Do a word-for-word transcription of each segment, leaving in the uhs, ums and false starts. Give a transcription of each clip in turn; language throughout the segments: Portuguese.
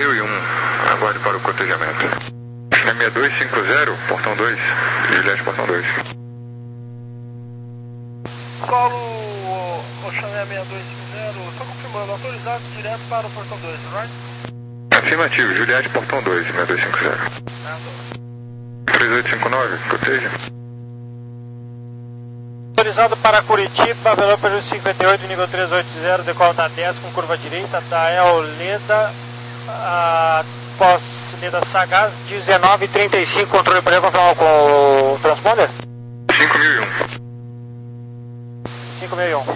mil e um, aguarde para o cotejamento. É seis dois cinco zero, portão dois, Juliette, portão dois. Solo Oceané seis dois cinco zero, só confirmando, autorizado direto para o portão dois, right? Afirmativo, Juliette, portão dois, seis dois cinco zero. três oito cinco nove, coteja. Autorizado para Curitiba, valor para cinquenta e oito, nível trezentos e oitenta, decola da dez com curva direita, da El Leda, após Leda Sagaz, dezenove trinta e cinco, controle para confirmar com o transponder? cinco mil e um. cinco mil e um.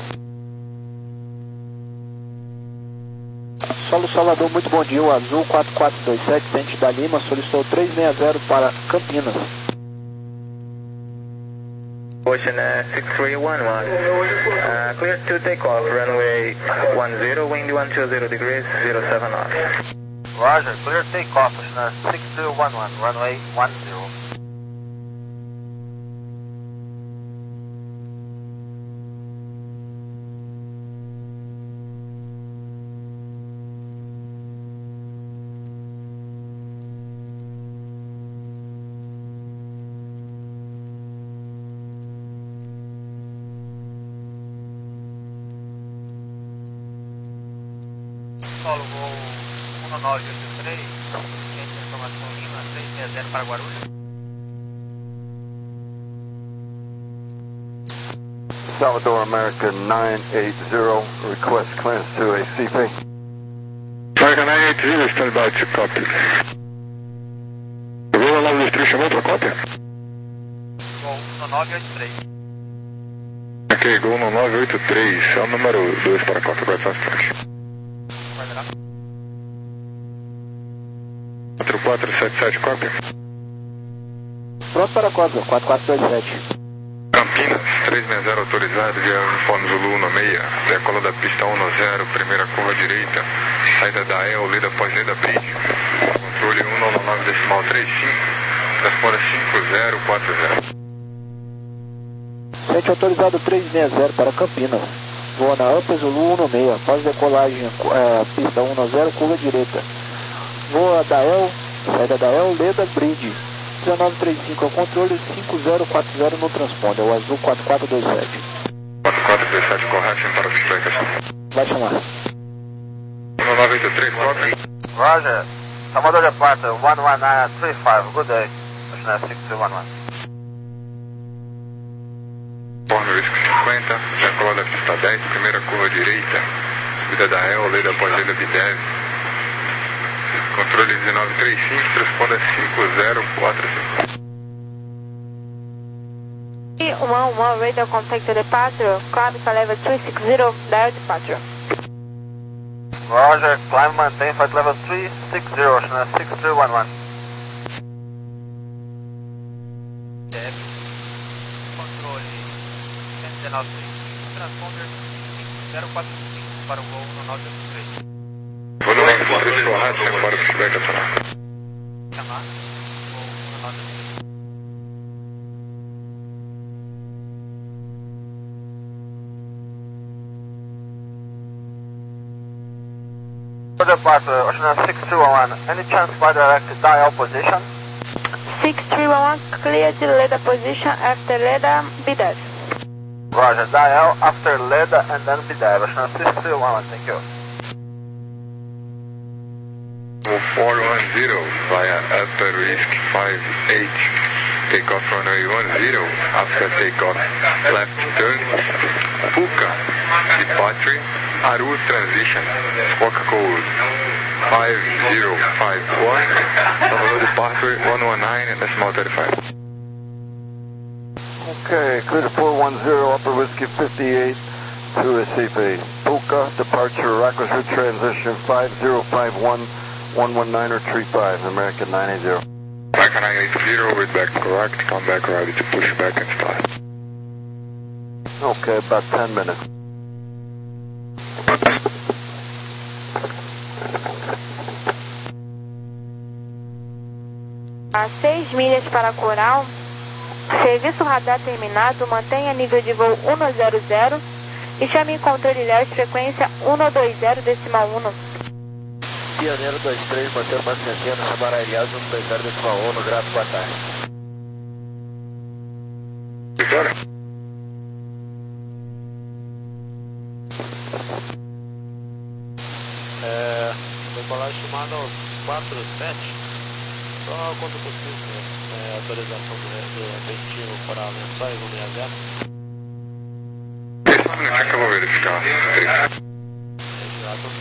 Solo Salvador, muito bom dia, o Azul quatro quatro dois sete, Dente da Lima, solicitou trezentos e sessenta para Campinas. Ocean uh, six three one one, uh, clear to take off, runway one zero, wind one two zero degrees, zero seven knots. Roger, clear take off, Ocean six three one one, runway one zero. Solo voo um nove oito três, ciência de informação Lima, trezentos e sessenta para Guarulhos. Salvador American nine eight zero, request clearance to a C P. American nine eight zero, standby to copy. O voo nove dois três chamou para cópia? Voo um nove oito três. Ok, Gol no nove oito três, é o número dois para cópia, agora transporte. quatro quatro sete sete, cópia. Pronto para a cópia, quatro quatro dois sete. Campinas, trezentos e sessenta autorizado, via uniforme Zulu no meia, decola da pista um zero, primeira curva direita, saída da El, Leda após Leda Bridge, controle um nove nove decimal trinta e cinco, transpora cinco zero quatro zero. Sete autorizado trezentos e sessenta para Campinas. Voa na Upper Zulu um seis, após decolagem, é, pista um zero, curva direita. Voa da El, saída da El, Leda Bridge, dezenove trinta e cinco ao controle, cinco zero quatro zero no transponder, o Azul quatro quatro dois sete. quatro quatro dois sete, correction para o feedback. Vai chamar. um nove oito três, cópia. Roger, Salvador Departure one one nine three five, good day, Ocean six three one one. Uniforme risco cinquenta, decola da pista dez, primeira curva direita, subida da El, Leda após Leda Bidev. Controle dezenove trinta e cinco, responda cinco zero quatro cinco. one one, radar contact departure, climb for level three six zero, dial departure. Roger, climb maintain flight level three six zero, Ocean six three one one. Controle cento e dezenove trinta e cinco, transponder cinco zero quatro cinco para o voo no nove oito três. Vou no nove oito três, correction para o feedback acionar. Chamar, voo no nove oito três. Departure, Ocean six three one one, any chance by direct dial position? six three one one, cleared Leda position after Leda Bidev. Roger, dial after Leda and then Bidev, Ocean six three one one, thank you. four one zero via upper risk five eight, takeoff runway one zero, after takeoff left turn, Puka, departure, Aru transition, squawk code five zero five one, Salvador departure one one nine and decimal thirty-five. Okay, clear to four one zero, upper whiskey fifty-eight to a C P. Puka, departure, Rockers Ridge transition five zero five one, one one nine or three five, American nine eight zero. American nine eight zero, read back correct, come back ready to push back and start. Okay, about ten minutes. A seis milhas para Coral, serviço radar terminado, mantenha nível de voo um zero zero e chame em controle Léo frequência um dois zero decimal um. Pioneiro dois três, bateu para sessenta, Sabará Ilhas, um dois zero, decimal um, no grato, boa tarde. Vitória? É, decolagem estimada aos quatro sete, só quando possível, né? É, atualização do, do repetitivo para mensais um seis zero. Esse minutinho que eu vou verificar. Exato.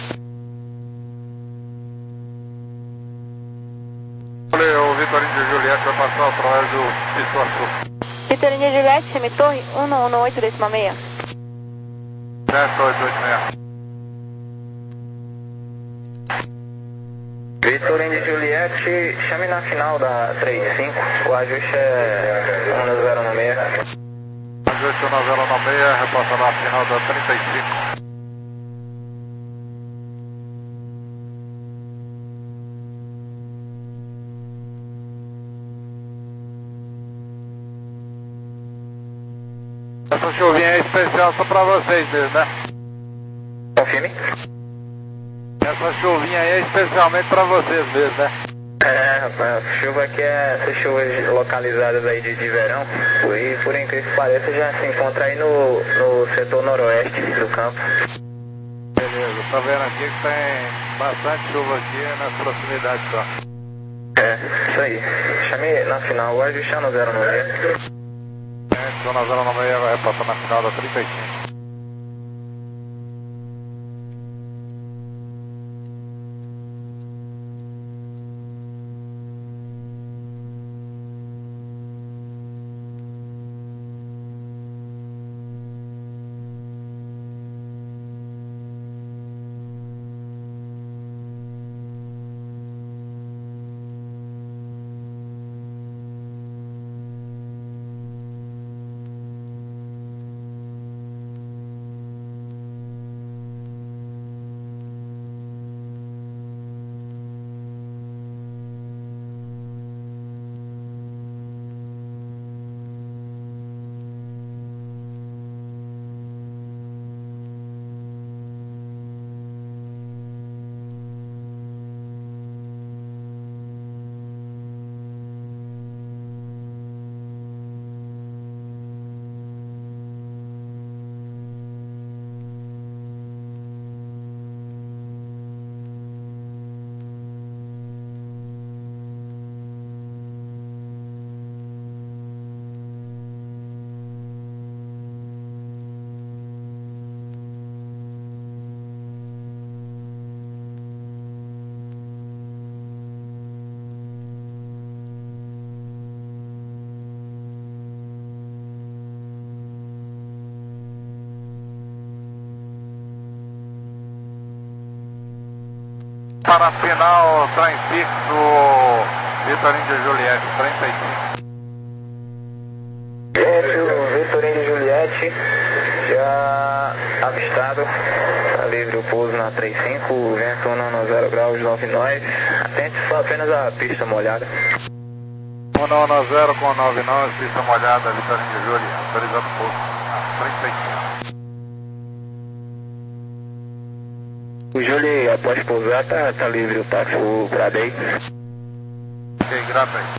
O Vitorino de Juliette vai passar através do Pituaçu. Vitorino de Juliette, semitorre, um um oito, decimal seis. sete oito oito seis. Vitorino de Juliette, chame na final da trinta e cinco, o ajuste é um zero nove seis. Ajuste um zero nove seis, repassa na final da trinta e cinco. Essa chuvinha é especial só pra vocês mesmo, né? Confirme. Essa chuvinha aí é especialmente pra vocês mesmo, né? É, rapaz, chuva aqui é essas chuvas localizadas aí de, de verão, e por incrível que pareça já se encontra aí no, no setor noroeste do campo. Beleza, tá vendo aqui que tem bastante chuva aqui nas proximidades só. É, isso aí. Chame na final, o ajuste é no zero nove seis. Então na zero nove seis vai passar na final da trinta e cinco. Para a final, trem fixo, Vitorino de Juliette, trinta e cinco. Gente, o Vitorino de Juliette já avistado, tá livre o pouso na trinta e cinco, o vento no zero graus, nove nós. Atente só apenas a pista molhada. um nove zero com nove nós, pista molhada, Vitorino de Juliette, autorizando o pouso, trinta e cinco. O Júlio, após pousar, tá, tá livre o táxi para daí. Ok, grata aí.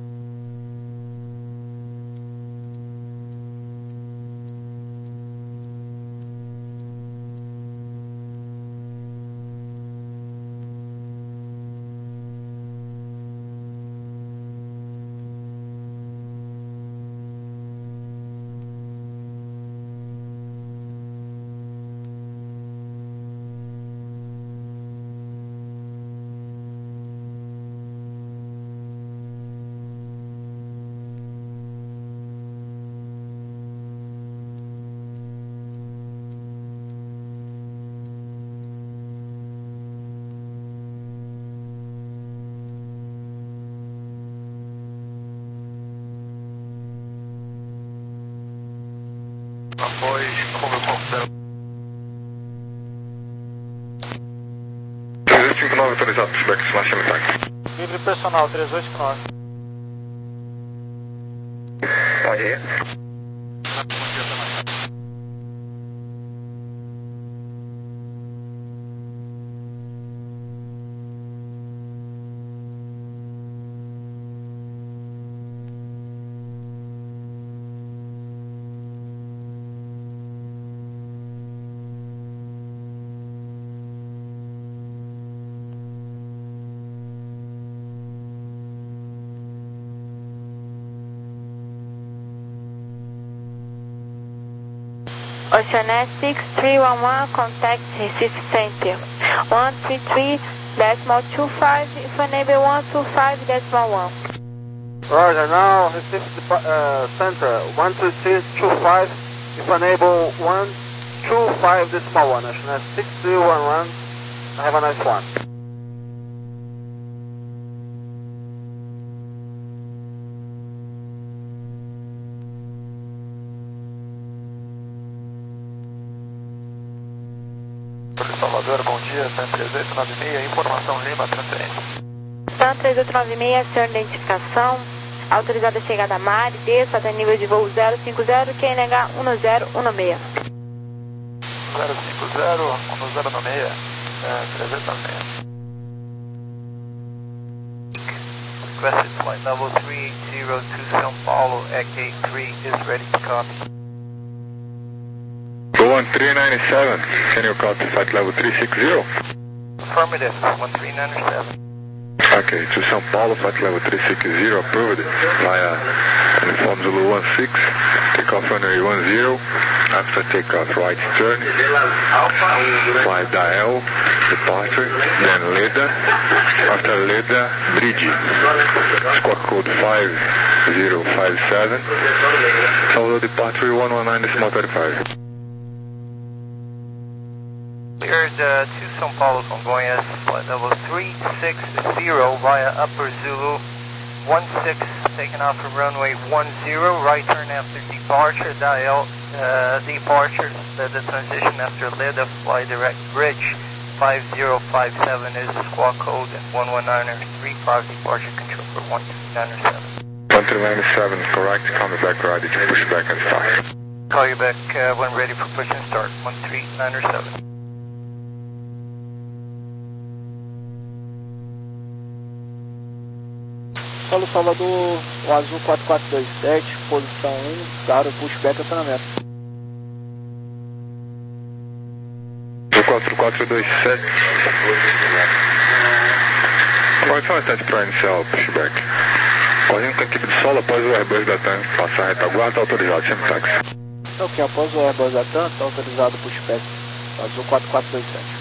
Após, como eu considero. três oito cinco nove autorizado, feedback slash M T A C. Livre personal, três oito cinco nove. Bom dia. Oceanet six three one one, contact Recife Center. one three three decimal two five, if unable one two five decimal one. Roger, now Recife uh, Center, one two three two five, if unable one two five decimal one. Oceanet six three one one, have a nice one. Salvador, bom dia, TAM três oito nove seis, informação Lima, transferência. TAM três oito nove seis, senhor identificação, autorizada a chegada a mar e desça até nível de voo zero cinco zero, Q N H um zero um seis. zero cinco zero, um zero um seis, TAM três oito nove seis. Requested flight level three eight zero to São Paulo at gate three is ready to copy. one three nine seven, can you copy flight level three six zero? Affirmative, one three nine seven. Okay, to São Paulo, flight level three six zero, approved via uniform Zulu one six, takeoff runway one zero, after takeoff right turn, five dial, departure, then Leda, after Leda, bridge, squawk code five zero five seven, Salvador departure one one nine decimal thirty-five. Cleared uh, to São Paulo Congonhas, flight level three six zero via Upper Zulu one six, taking off from runway one zero, right turn after departure, dial uh, departure, uh, the transition after Leda, fly direct bridge, five zero five seven is the squawk code, and one one nine three five departure control for one three nine seven. one three nine seven, correct, come back ready to push back and start. Call you back uh, when ready for push and start, one three nine seven. Solo Salvador, o azul quatro quatro dois sete, posição um, claro, pushback acionamento. quatro quatro dois sete. Qual é o instante para iniciar o pushback? Correndo com a equipe de solo após o Airbus da TAM, passar a retaguarda autorizado, sempre táxi. Ok, após o Airbus da TAM, está autorizado o pushback, azul quatro quatro dois sete.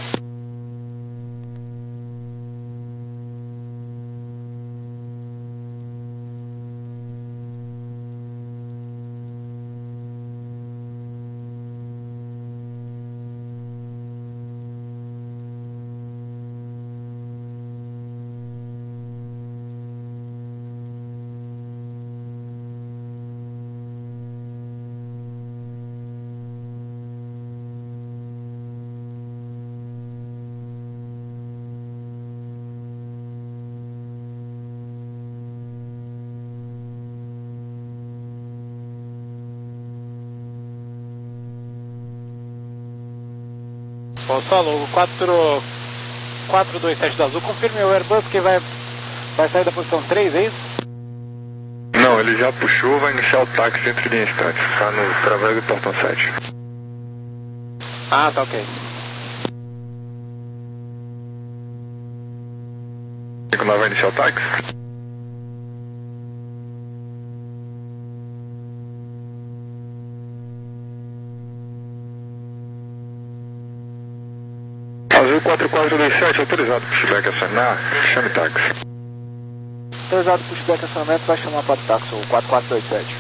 Falou, quatro quatro dois sete da Azul, confirme o Airbus que vai, vai sair da posição três, é isso? Não, ele já puxou, vai iniciar o táxi dentro de instantes, está no través do portão sete. Ah, tá ok. E quando vai iniciar o táxi? Azul quatro quatro dois sete, autorizado pushback acionar, chame táxi. Autorizado pushback acionamento, vai chamar para o táxi, o quatro quatro dois sete.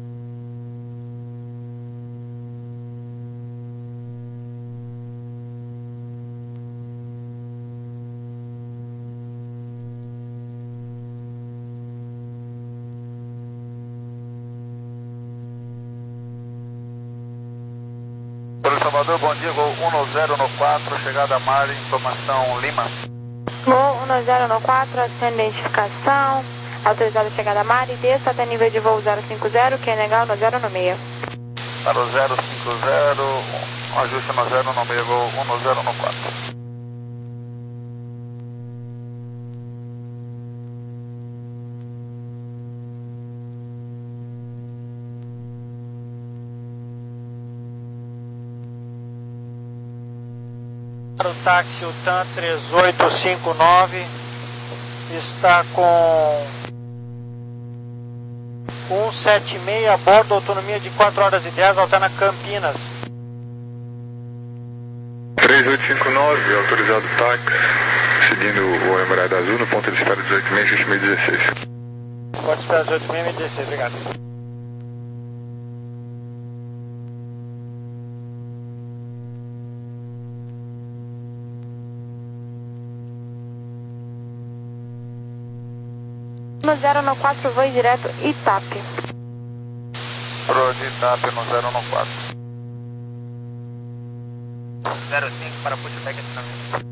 Salvador, bom dia, voo um zero um quatro, chegada a mar, informação Lima. Voo um zero um quatro, sem identificação, autorizada a chegada a mar e desça até nível de voo zero cinco zero, Q N H um zero um seis. Para o zero cinco zero, ajuste um zero um seis, voo um zero um quatro. O táxi, o TAM três oito cinco nove está com um sete seis a bordo, autonomia de quatro horas e dez, alterna Campinas. três oito cinco nove, autorizado táxi, seguindo o Emirado Azul no ponto de espera dezoito seis seis seis dezesseis. Pode esperar dezoito seis dezesseis, obrigado. No zero no quatro, voe direto Itape. Pro de Itape no zero no quatro. zero cinco para pushback acionamento.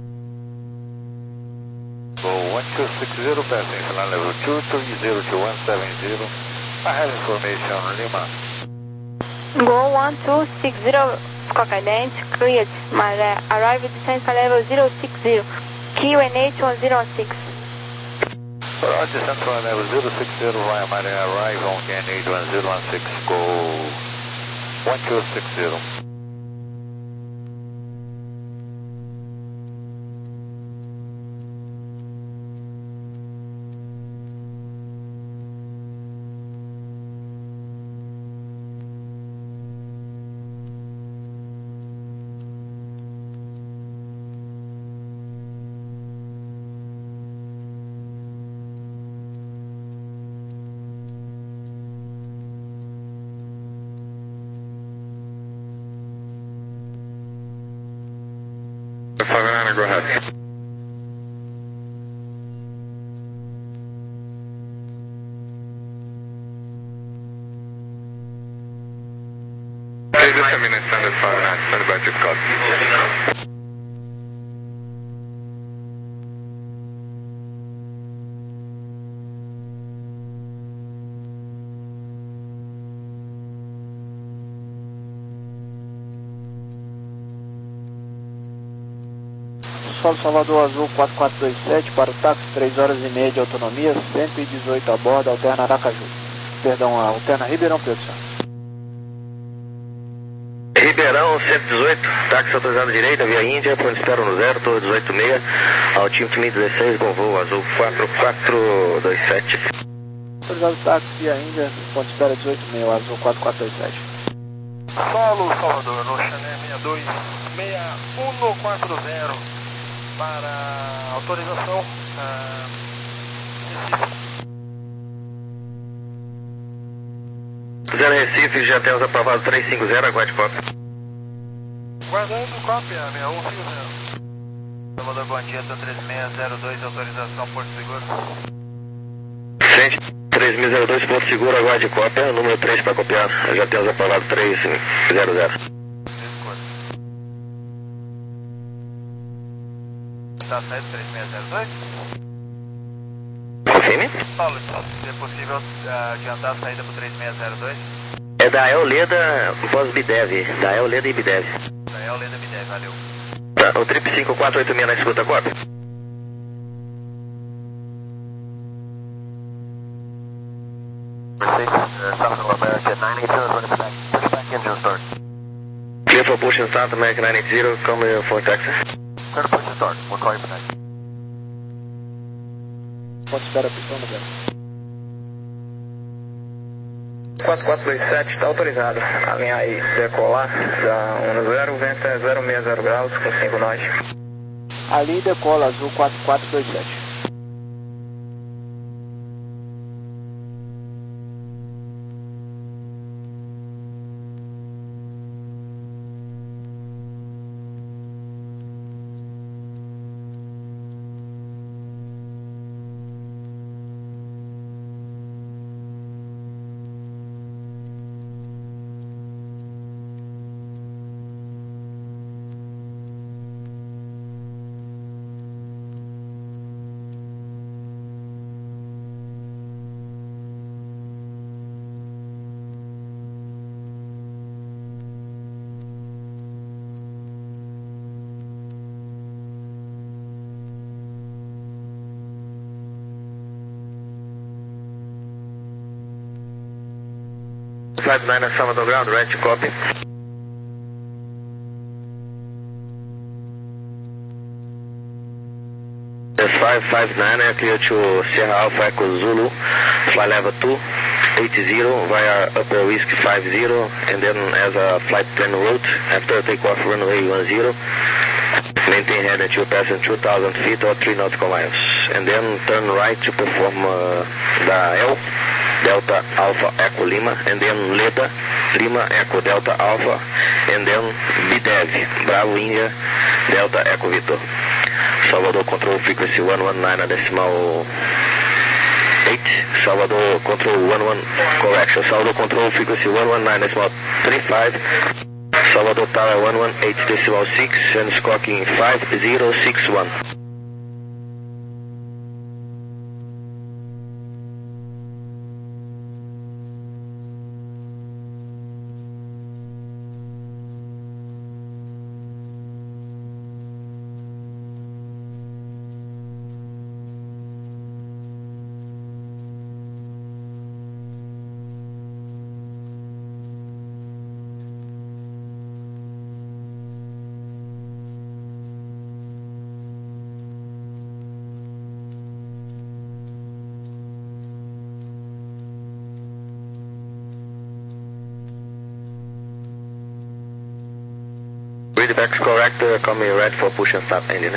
Go one two six zero, passing flight level two three zero to one seven zero. I have information, Lima. Go one two six zero, Coca Ident, cleared. Maré, arrive descent level zero six zero. Q N H one zero one six. Roger, Central level zero six zero, via Maré, arrive on Q N H one zero one six, go one two six zero. Favana, go ahead. Please disseminate standard five nine, stand by to call. Solo Salvador Azul quatro quatro dois sete para o táxi, três horas e meia de autonomia, cento e dezoito a bordo, alterna Aracaju. Perdão, alterna Ribeirão Preto, senhor. Ribeirão cento e dezoito, táxi autorizado direita, via Índia, ponto de espera no zero, torre dezoito meia, Altímetro mil e dezesseis, com voo azul quatro quatro dois sete. Autorizado táxi via Índia, ponto de espera dezoito meia, azul quatro quatro dois sete. Solo Salvador, no Chané seis dois seis um quatro zero. Para autorização uh, Recife. Zero Recife, já temos aprovado três cinco zero, aguarde cópia. Guardando cópia, seis um cinco zero. Salvador, bom dia, tô três seis zero dois, autorização Porto Seguro. Frente três mil zero dois, Porto Seguro, aguarde cópia, número três para copiar, já temos aprovado três zero zero. Está saindo três seis zero dois? Confirme. Paulo, se é possível uh, adiantar a saída para o três seis zero dois? É da Eoleda pós-Bidev, da Eoleda e Bidev. Da Eoleda e Bidev, valeu. Tá, o trip cinco quatro oito seis na escuta, cópia. South America nine eight zero, running back, push back engine start. Clear for push and start, American nine eight zero, come here for taxi. Clear to push and start, we'll call you for next. Ponto de espera, pistão no zero. quatro quatro dois sete, está autorizado. Alinhar aí, decolar, da um no zero, vento é zero seis zero graus, com cinco nós. Ali decola azul quatro quatro dois sete. five nine at Salvador ground, right to copy. five five nine, clear to Sierra Alpha Echo Zulu, flight level two eight zero via Upper Whiskey five zero, and then as a flight plan route after takeoff runway one zero, Maintain head until passing two thousand feet or three nautical miles. And then turn right to perform uh, da L, Delta Alpha Echo Lima, and then Leda, Lima Echo Delta Alpha, and then B D E V, Bravo India, Delta Echo Victor. Salvador Control Frequency one one nine decimal eight, Salvador Control one one, correction, Salvador Control Frequency one one nine decimal three five, Salvador Tower one one eight decimal six, and squawking five zero six one. Readbacks correct, uh, coming ready for push and start engine.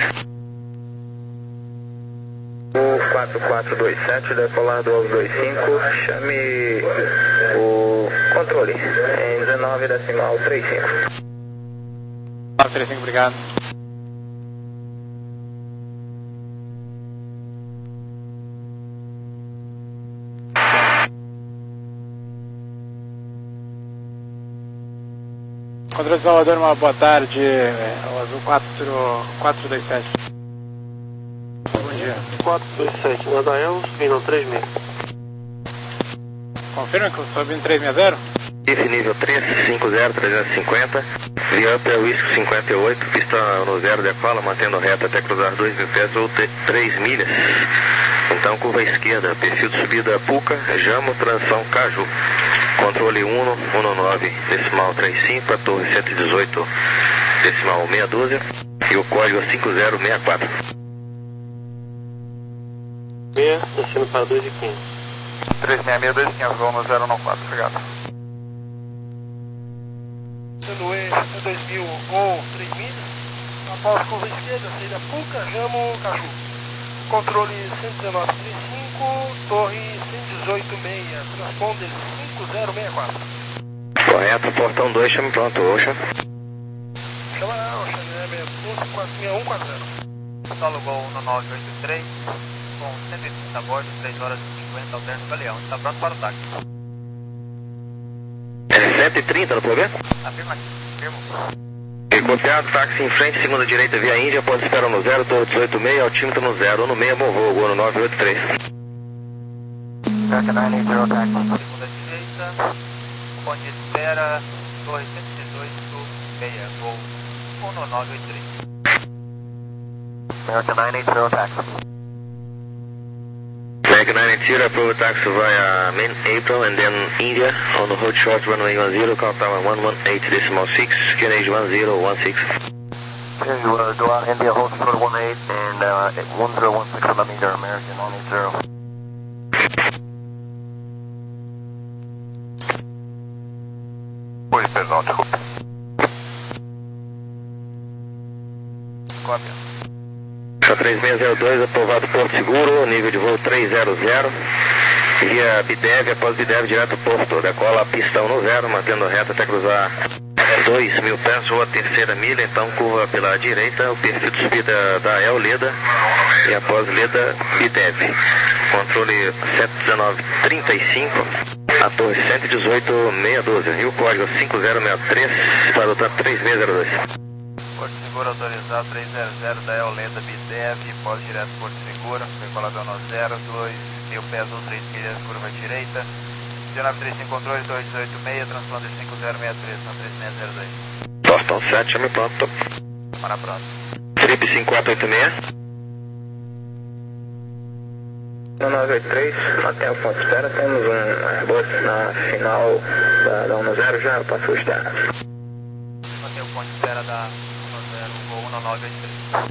O quatro quatro dois sete, decolar do Alvo dois cinco, chame o controle em dezenove decimal trinta e cinco. nove trinta e cinco, obrigado. Controle de Salvador, uma boa tarde, o Azul quatro dois sete. Bom dia. quatro dois sete, Nadael, subindo três mil. Confirma que eu estou subindo trezentos e cinquenta? If nível três cinco zero trezentos e cinquenta, via Upper Whisky cinquenta e oito, pista no zero decola, mantendo reta até cruzar dois mil pés ou três milhas. Então curva esquerda, perfil de subida Puca, Jamo, transição Caju. Controle um um nove decimal trinta e cinco, a torre cento e dezoito decimal meia dúzia e o código cinco zero seis quatro. seis, descendo para dois e quinze. três seis seis dois quinze, voo no zero um quatro, obrigado. Sendo E dois mil ou três milhas, após curva esquerda, saída Puca, Jamo, Caju. Controle cento e dezenove trinta e cinco, torre cento e dezoito meia, transponder cinco zero seis quatro. Correto, portão dois, chame pronto, Ocean. Chama a Ocean, né, seis seis um quatro zero. Solo Gol um nove oito três, com cento e trinta a bordo, três horas e cinquenta, alterno Galeão. Está pronto para o táxi. É cento e trinta no problema? Afirmativo, afirmo. E copiado, táxi em frente, segunda direita via Índia, ponto de espera no zero, torre dezoito meia, altímetro no zero, no meia, bom voo, gol no nove oito três. Delta nove oito zero, táxi. Segunda direita, ponto de espera, torre cento e dezoito meia, gol um no nove oito três. Delta nove oito zero, táxi. American nine eight zero, approve taxi via main apron and then India on the hold short runway one zero, call tower one one eight decimal six, Q N H one zero one six. Okay, you uh, go out India, hold short one eight and uh, one zero one six on the meter, American nine eight zero. Oi, perdão, desculpa. Cópia. três seis zero dois, aprovado Porto Seguro, nível de voo três zero zero, via B D E V, após B D E V direto Porto, decola a pista um no zero, mantendo reta até cruzar dois mil pés ou a terceira milha, então curva pela direita, o perfil de subida da El Leda e após Leda B D E V. Controle cento e dezenove trinta e cinco, a torre cento e dezoito meia dúzia e o código cinco zero seis três para o três seis zero dois. Porto Seguro autorizado três zero zero da El Leda B D E V, pós direto Porto Seguro, decolador no zero, dois mil pés ou três milhas, curva direita, dezenove trinta e cinco controle, torre dezoito meia, transponder cinco zero seis três, no três seis zero dois. Boston sete, chame pronto. Para pronto. Trip cinco quatro oito seis. um nove oito três, mantenha o ponto de espera, temos um Airbus na final da, da um zero, já passou externa. Mantenha o ponto de espera da um zero, voo um nove oito três.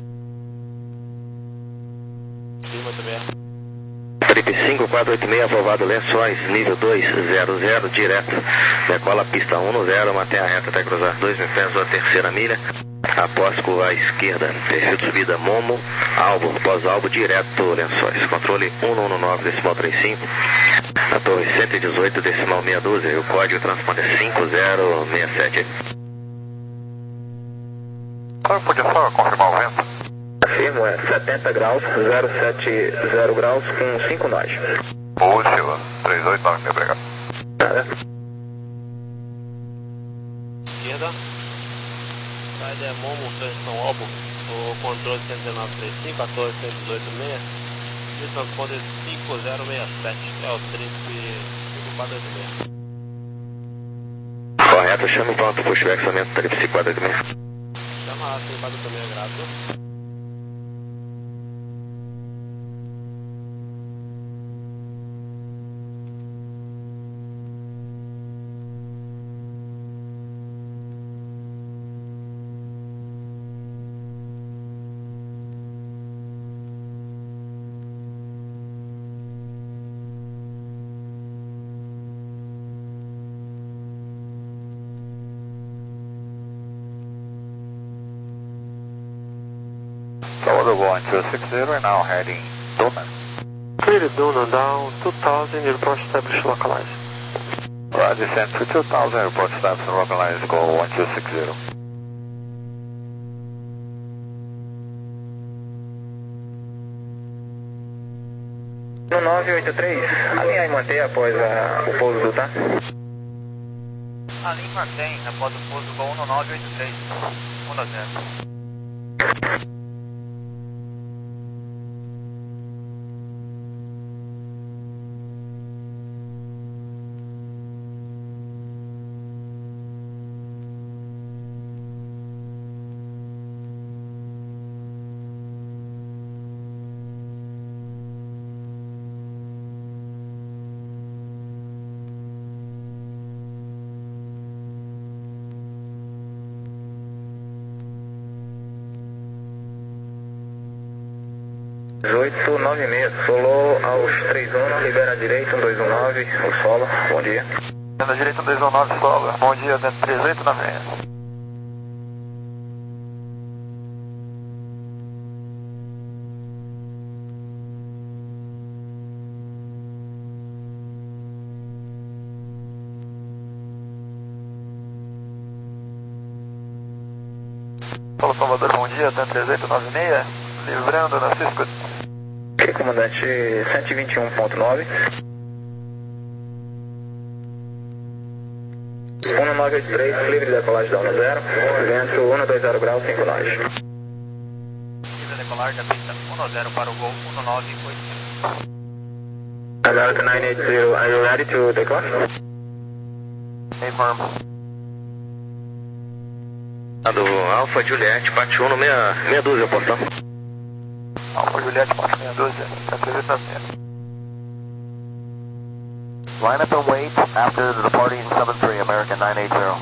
Firma também. Trip cinco quatro oito seis, aprovado Lençóis, nível dois zero zero, direto. Decola a pista um no zero, mantém a reta até cruzar dois mil pés ou a terceira milha. após curva à esquerda, perfil de subida Momo, alvo, pós-alvo, direto Lençóis. Controle um um nove, decimal trinta e cinco, a torre cento e dezoito, decimal meia dúzia, e o código transponder cinco zero seis sete. Só podia só confirmar o vento? Afirmo, é setenta graus, zero sete zero graus com cinco nós. Boa, Sheila, três oito nove, obrigado. Nada. Esquerda. Saída é Momo, transição Albo. O controle cento e dezenove trinta e cinco, a torre cento e dezoito seis. E transponder cinco zero seis sete. É o trip cinco quatro oito seis. Correto, chame o ponto, puxa o examento, trip cinco quatro oito seis. Chama a cinco quatro oito seis, grato. Salvador one two six zero and now heading Dona. Clear Dona down two thousand, report established localized. Right, descend to two thousand, report established and localized, go one two six zero. No nove oito três, alinhar e manter após a, o pouso do tá? Alinhe e mantém após o pouso do um nove oito três, um zero. dezoito nove seis, solou aos três um, libera a direita, um dois um nove, o solo, bom dia. Na direita um dois um nove, solo, bom dia, dentro três oito nove seis. Solo Salvador, bom dia, dentro três oito nove seis, livrando na Cisco. Ok, comandante cento e vinte e um ponto nove. um nove oito três, livre de decolagem da um zero, vento um dois zero graus, cinco nós. Livre de decolagem da pista um zero para o gol um nove oito três. America nove oito zero, are you ready to take off? Affirm. Do Alfa Juliette, parte um no meia, meia dúzia, portão. Alfa Juliette, parte meia dúzia, três oito nove seis. Line up and wait after the departing seven three, American nove oito zero.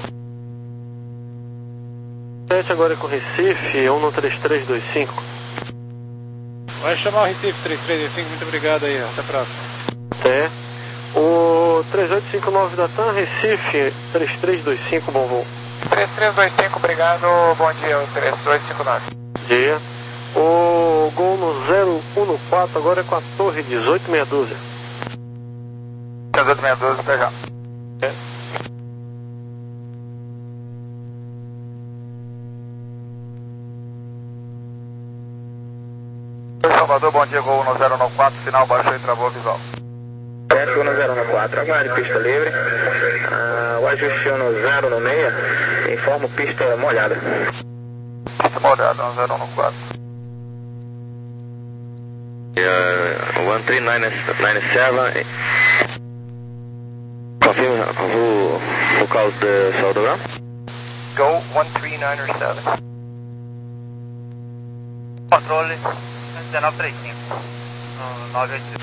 sete agora é com Recife, um no três três dois cinco. Vai chamar o Recife três três dois cinco, muito obrigado aí, até a próxima. Até. O três oito cinco nove da TAM, Recife, três três dois cinco, bom voo. três três dois cinco, obrigado, bom dia, o três oito cinco nove. Dia. O gol no zero um quatro agora é com a torre dezoito meia dúzia. dezoito meia dúzia, até já. É. Salvador, bom dia, gol no zero um quatro, final, baixou e travou visual. Sete, gol no zero um quatro, aguarde pista livre. Ah, o ajuste no zero no meia, informo pista molhada. Pista molhada no zero um quatro. Uh, one three nine seven. Confirm who, who calls the Salvador? Go one three nine seven. Controle um nove três cinco. nove oito.